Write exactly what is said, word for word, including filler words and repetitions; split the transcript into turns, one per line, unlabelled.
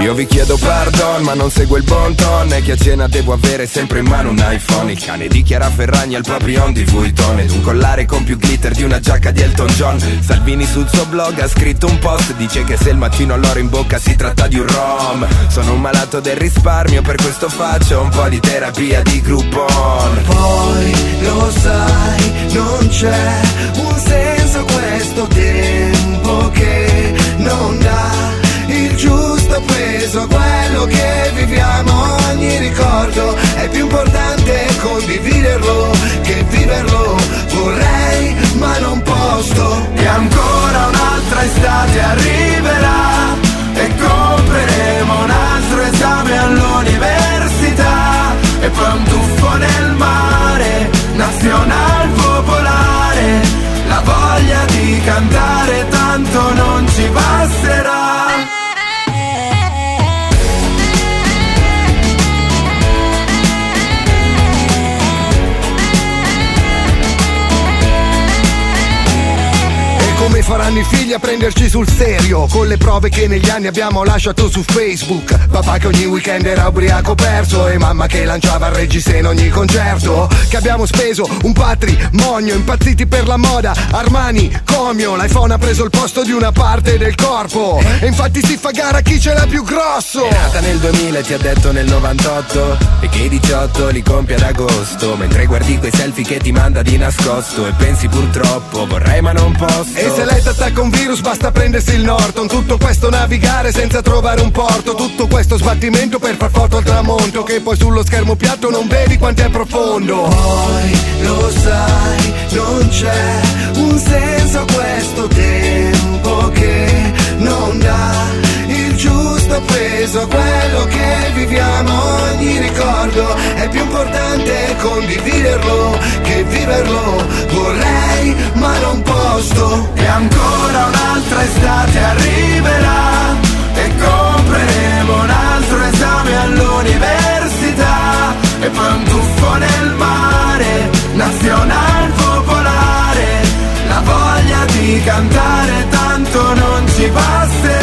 Io vi chiedo pardon ma non seguo il bon ton, e che a cena devo avere sempre in mano un iPhone. Il cane di Chiara Ferragni al Papillon di Vuitton, ed un collare con più glitter di una giacca di Elton John. Salvini sul suo blog ha scritto un post, dice che se il mattino ho l'oro in bocca si tratta di un rom. Sono un malato del risparmio, per questo faccio un po' di terapia di Groupon.
Poi lo sai, non c'è un senso questo tempo che non dà il giusto peso a quello che viviamo. Ogni ricordo è più importante condividerlo che viverlo. Vorrei ma non posso. E ancora un'altra estate arriverà e compreremo un altro esame all'università, e poi un tuffo nel mare, nazional popolare. La voglia di cantare tanto non ci basterà.
Come faranno i figli a prenderci sul serio, con le prove che negli anni abbiamo lasciato su Facebook. Papà che ogni weekend era ubriaco perso, e mamma che lanciava il reggiseno in ogni concerto. Che abbiamo speso un patrimonio, impazziti per la moda, Armani, Comio. L'iPhone ha preso il posto di una parte del corpo, e infatti si fa gara chi ce l'ha più grosso.
È nata nel duemila e ti ha detto nel novantotto, e che i diciotto li compie ad agosto, mentre guardi quei selfie che ti manda di nascosto, e pensi purtroppo vorrei ma non posso.
E se lei t'attacca un virus basta prendersi il Norton. Tutto questo navigare senza trovare un porto, tutto questo sbattimento per far foto al tramonto, che poi sullo schermo piatto non vedi quanto è profondo.
Poi lo sai, non c'è un senso a questo tempo che non dà il giusto peso a quello che viviamo. Ogni ricordo è più importante condividerlo che viverlo. Vorrei ma non posso. E ancora un'altra estate arriverà e compreremo un altro esame all'università, e poi un tuffo nel mare, nazional popolare. La voglia di cantare tanto non ci basterà.